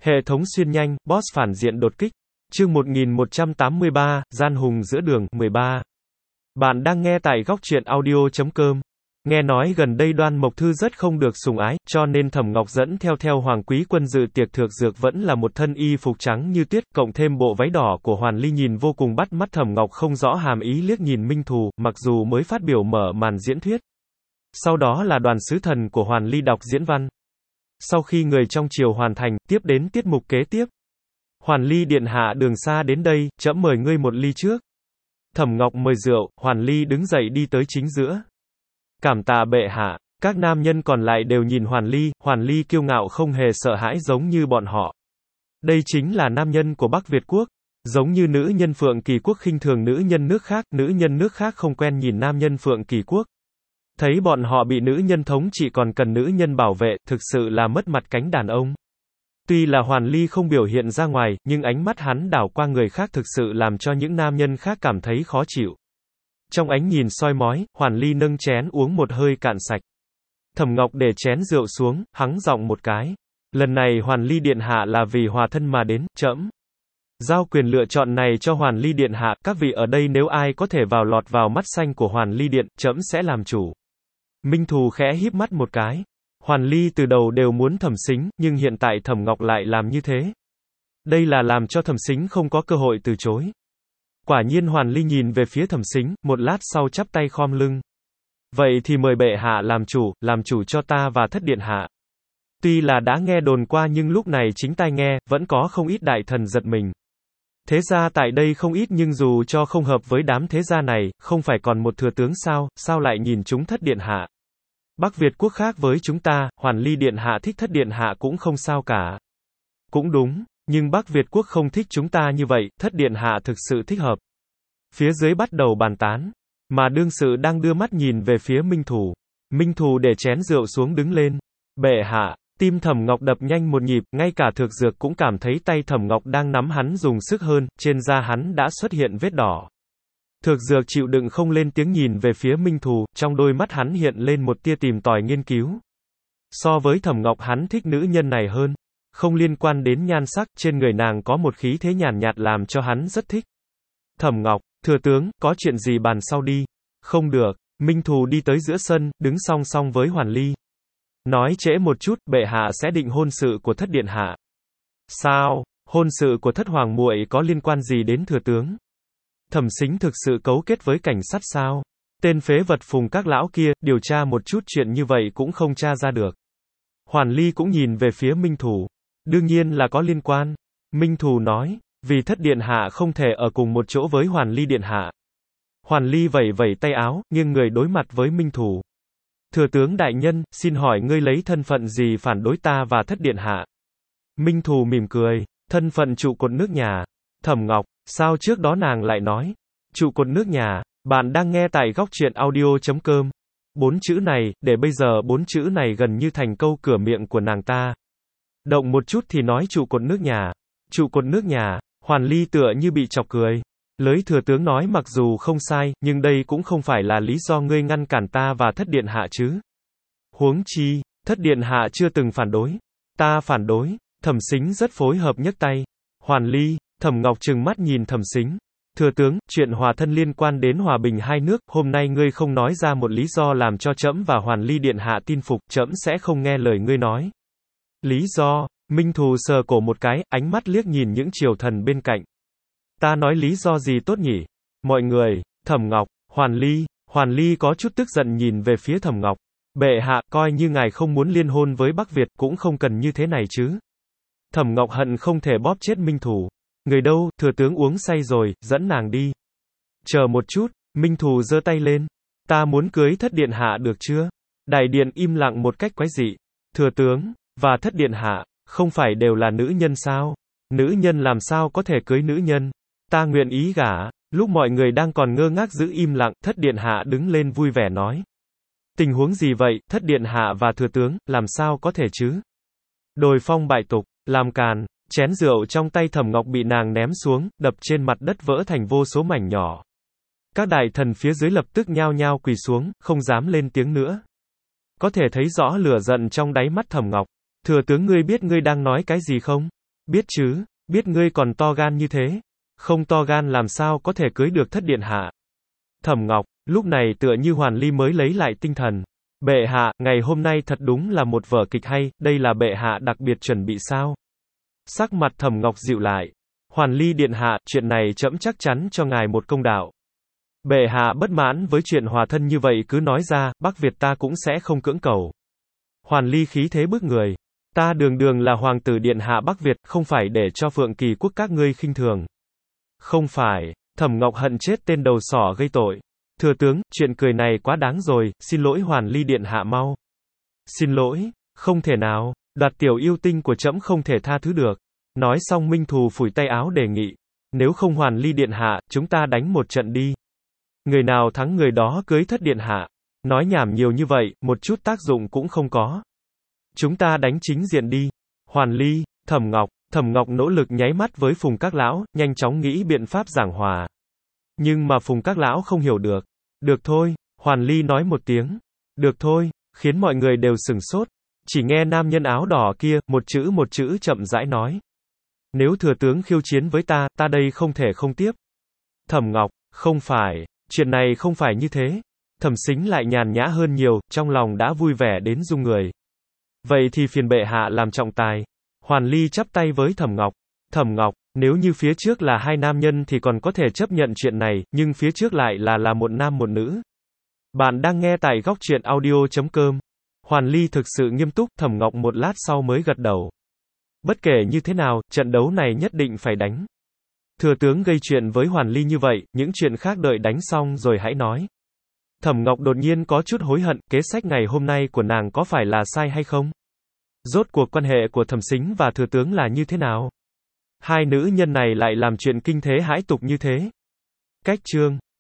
Hệ thống xuyên nhanh, boss phản diện đột kích. Chương 1183, Gian hùng giữa đường, 13. Bạn đang nghe tại góc truyện audio.com. Nghe nói gần đây Đoan Mộc Thư rất không được sủng ái, cho nên Thẩm Ngọc dẫn theo Hoàng Quý Quân dự tiệc thược dược vẫn là một thân y phục trắng như tuyết, cộng thêm bộ váy đỏ của Hoàn Ly nhìn vô cùng bắt mắt. Thẩm Ngọc không rõ hàm ý liếc nhìn Minh Thù, mặc dù mới phát biểu mở màn diễn thuyết. Sau đó là đoàn sứ thần của Hoàn Ly đọc diễn văn. Sau khi người trong triều hoàn thành, tiếp đến tiết mục kế tiếp. Hoàn Ly điện hạ đường xa đến đây, trẫm mời ngươi một ly trước. Thẩm Ngọc mời rượu, Hoàn Ly đứng dậy đi tới chính giữa. Cảm tạ bệ hạ. Các nam nhân còn lại đều nhìn Hoàn Ly kiêu ngạo không hề sợ hãi giống như bọn họ. Đây chính là nam nhân của Bắc Việt quốc. Giống như nữ nhân Phượng Kỳ quốc khinh thường nữ nhân nước khác không quen nhìn nam nhân Phượng Kỳ quốc. Thấy bọn họ bị nữ nhân thống trị còn cần nữ nhân bảo vệ, thực sự là mất mặt cánh đàn ông. Tuy là Hoàn Ly không biểu hiện ra ngoài, nhưng ánh mắt hắn đảo qua người khác thực sự làm cho những nam nhân khác cảm thấy khó chịu. Trong ánh nhìn soi mói, Hoàn Ly nâng chén uống một hơi cạn sạch. Thẩm Ngọc để chén rượu xuống, hắng giọng một cái. Lần này Hoàn Ly điện hạ là vì hòa thân mà đến, trẫm giao quyền lựa chọn này cho Hoàn Ly điện hạ, các vị ở đây nếu ai có thể lọt vào mắt xanh của Hoàn Ly điện, trẫm sẽ làm chủ. Minh Thù khẽ híp mắt một cái. Hoàn Ly từ đầu đều muốn Thẩm Sính, nhưng hiện tại Thẩm Ngọc lại làm như thế. Đây là làm cho Thẩm Sính không có cơ hội từ chối. Quả nhiên Hoàn Ly nhìn về phía Thẩm Sính, một lát sau chắp tay khom lưng. Vậy thì mời bệ hạ làm chủ cho ta và thất điện hạ. Tuy là đã nghe đồn qua nhưng lúc này chính tai nghe, vẫn có không ít đại thần giật mình. Thế gia tại đây không ít nhưng dù cho không hợp với đám thế gia này, không phải còn một thừa tướng sao lại nhìn chúng thất điện hạ. Bắc Việt quốc khác với chúng ta, Hoàn Ly điện hạ thích thất điện hạ cũng không sao cả. Cũng đúng, nhưng Bắc Việt quốc không thích chúng ta như vậy, thất điện hạ thực sự thích hợp. Phía dưới bắt đầu bàn tán, mà đương sự đang đưa mắt nhìn về phía Minh Thù. Minh Thù để chén rượu xuống đứng lên. Bệ hạ, tim Thẩm Ngọc đập nhanh một nhịp, ngay cả Thược Dược cũng cảm thấy tay Thẩm Ngọc đang nắm hắn dùng sức hơn, trên da hắn đã xuất hiện vết đỏ. Thược Dược chịu đựng không lên tiếng nhìn về phía Minh Thù, trong đôi mắt hắn hiện lên một tia tìm tòi nghiên cứu. So với Thẩm Ngọc hắn thích nữ nhân này hơn. Không liên quan đến nhan sắc, trên người nàng có một khí thế nhàn nhạt làm cho hắn rất thích. Thẩm Ngọc, thừa tướng, có chuyện gì bàn sau đi. Không được, Minh Thù đi tới giữa sân, đứng song song với Hoàn Ly. Nói trễ một chút, bệ hạ sẽ định hôn sự của thất điện hạ. Sao, hôn sự của thất hoàng muội có liên quan gì đến thừa tướng? Thẩm Sính thực sự cấu kết với cảnh sát sao? Tên phế vật Phùng các lão kia, điều tra một chút chuyện như vậy cũng không tra ra được. Hoàn Ly cũng nhìn về phía Minh Thù. Đương nhiên là có liên quan. Minh Thù nói, vì thất điện hạ không thể ở cùng một chỗ với Hoàn Ly điện hạ. Hoàn Ly vẩy tay áo, nghiêng người đối mặt với Minh Thù. Thừa tướng đại nhân, xin hỏi ngươi lấy thân phận gì phản đối ta và thất điện hạ? Minh Thù mỉm cười, thân phận trụ cột nước nhà. Thẩm Ngọc, sao trước đó nàng lại nói? Trụ cột nước nhà, bạn đang nghe tại góc truyện audio.com. 4 chữ này, để bây giờ 4 chữ này gần như thành câu cửa miệng của nàng ta. Động một chút thì nói trụ cột nước nhà. Trụ cột nước nhà, Hoàn Ly tựa như bị chọc cười. Lời thừa tướng nói mặc dù không sai, nhưng đây cũng không phải là lý do ngươi ngăn cản ta và thất điện hạ chứ. Huống chi, thất điện hạ chưa từng phản đối. Ta phản đối. Thẩm Sính rất phối hợp nhấc tay. Hoàn Ly, Thẩm Ngọc trừng mắt nhìn Thẩm Sính. Thừa tướng, chuyện hòa thân liên quan đến hòa bình hai nước, hôm nay ngươi không nói ra một lý do làm cho trẫm và Hoàn Ly điện hạ tin phục, trẫm sẽ không nghe lời ngươi nói. Lý do? Minh Thù sờ cổ một cái, ánh mắt liếc nhìn những triều thần bên cạnh. Ta nói lý do gì tốt nhỉ? Mọi người, Thẩm Ngọc, Hoàn Ly có chút tức giận nhìn về phía Thẩm Ngọc. Bệ hạ, coi như ngài không muốn liên hôn với Bắc Việt, cũng không cần như thế này chứ. Thẩm Ngọc hận không thể bóp chết Minh Thù. Người đâu, thừa tướng uống say rồi, dẫn nàng đi. Chờ một chút, Minh Thù giơ tay lên. Ta muốn cưới thất điện hạ được chưa? Đại điện im lặng một cách quái dị. Thừa tướng, và thất điện hạ, không phải đều là nữ nhân sao? Nữ nhân làm sao có thể cưới nữ nhân? Ta nguyện ý gả. Lúc mọi người đang còn ngơ ngác giữ im lặng, thất điện hạ đứng lên vui vẻ nói. Tình huống gì vậy, thất điện hạ và thừa tướng, làm sao có thể chứ? Đồi phong bại tục, làm càn. Chén rượu trong tay Thẩm Ngọc bị nàng ném xuống, đập trên mặt đất vỡ thành vô số mảnh nhỏ. Các đại thần phía dưới lập tức nhao nhao quỳ xuống, không dám lên tiếng nữa. Có thể thấy rõ lửa giận trong đáy mắt Thẩm Ngọc. Thừa tướng ngươi biết ngươi đang nói cái gì không? Biết chứ, biết ngươi còn to gan như thế. Không to gan làm sao có thể cưới được thất điện hạ. Thẩm Ngọc, lúc này tựa như Hoàn Ly mới lấy lại tinh thần. Bệ hạ, ngày hôm nay thật đúng là một vở kịch hay, đây là bệ hạ đặc biệt chuẩn bị sao? Sắc mặt Thẩm Ngọc dịu lại. Hoàn Ly điện hạ, chuyện này trẫm chắc chắn cho ngài một công đạo. Bệ hạ bất mãn với chuyện hòa thân như vậy cứ nói ra, Bắc Việt ta cũng sẽ không cưỡng cầu. Hoàn Ly khí thế bức người. Ta đường đường là hoàng tử điện hạ Bắc Việt, không phải để cho Phượng Kỳ quốc các ngươi khinh thường. Không phải, Thẩm Ngọc hận chết tên đầu sỏ gây tội. Thừa tướng, chuyện cười này quá đáng rồi, xin lỗi Hoàn Ly điện hạ mau. Xin lỗi, không thể nào, đoạt tiểu yêu tinh của trẫm không thể tha thứ được. Nói xong Minh Thù phủi tay áo đề nghị. Nếu không Hoàn Ly điện hạ, chúng ta đánh một trận đi. Người nào thắng người đó cưới thất điện hạ. Nói nhảm nhiều như vậy, một chút tác dụng cũng không có. Chúng ta đánh chính diện đi. Hoàn Ly, Thẩm Ngọc nỗ lực nháy mắt với Phùng Các Lão, nhanh chóng nghĩ biện pháp giảng hòa. Nhưng mà Phùng Các Lão không hiểu được. Được thôi, Hoàn Ly nói một tiếng. Được thôi, khiến mọi người đều sửng sốt. Chỉ nghe nam nhân áo đỏ kia, một chữ chậm rãi nói. Nếu thừa tướng khiêu chiến với ta, ta đây không thể không tiếp. Thẩm Ngọc, không phải, chuyện này không phải như thế. Thẩm Sính lại nhàn nhã hơn nhiều, trong lòng đã vui vẻ đến rung người. Vậy thì phiền bệ hạ làm trọng tài. Hoàn Ly chắp tay với Thẩm Ngọc, nếu như phía trước là hai nam nhân thì còn có thể chấp nhận chuyện này, nhưng phía trước lại là một nam một nữ. Bạn đang nghe tại góc truyện audio.com. Hoàn Ly thực sự nghiêm túc, Thẩm Ngọc một lát sau mới gật đầu. Bất kể như thế nào, trận đấu này nhất định phải đánh. Thừa tướng gây chuyện với Hoàn Ly như vậy, những chuyện khác đợi đánh xong rồi hãy nói. Thẩm Ngọc đột nhiên có chút hối hận, kế sách ngày hôm nay của nàng có phải là sai hay không? Rốt cuộc quan hệ của Thẩm Sính và thừa tướng là như thế nào? Hai nữ nhân này lại làm chuyện kinh thế hãi tục như thế. Cách chương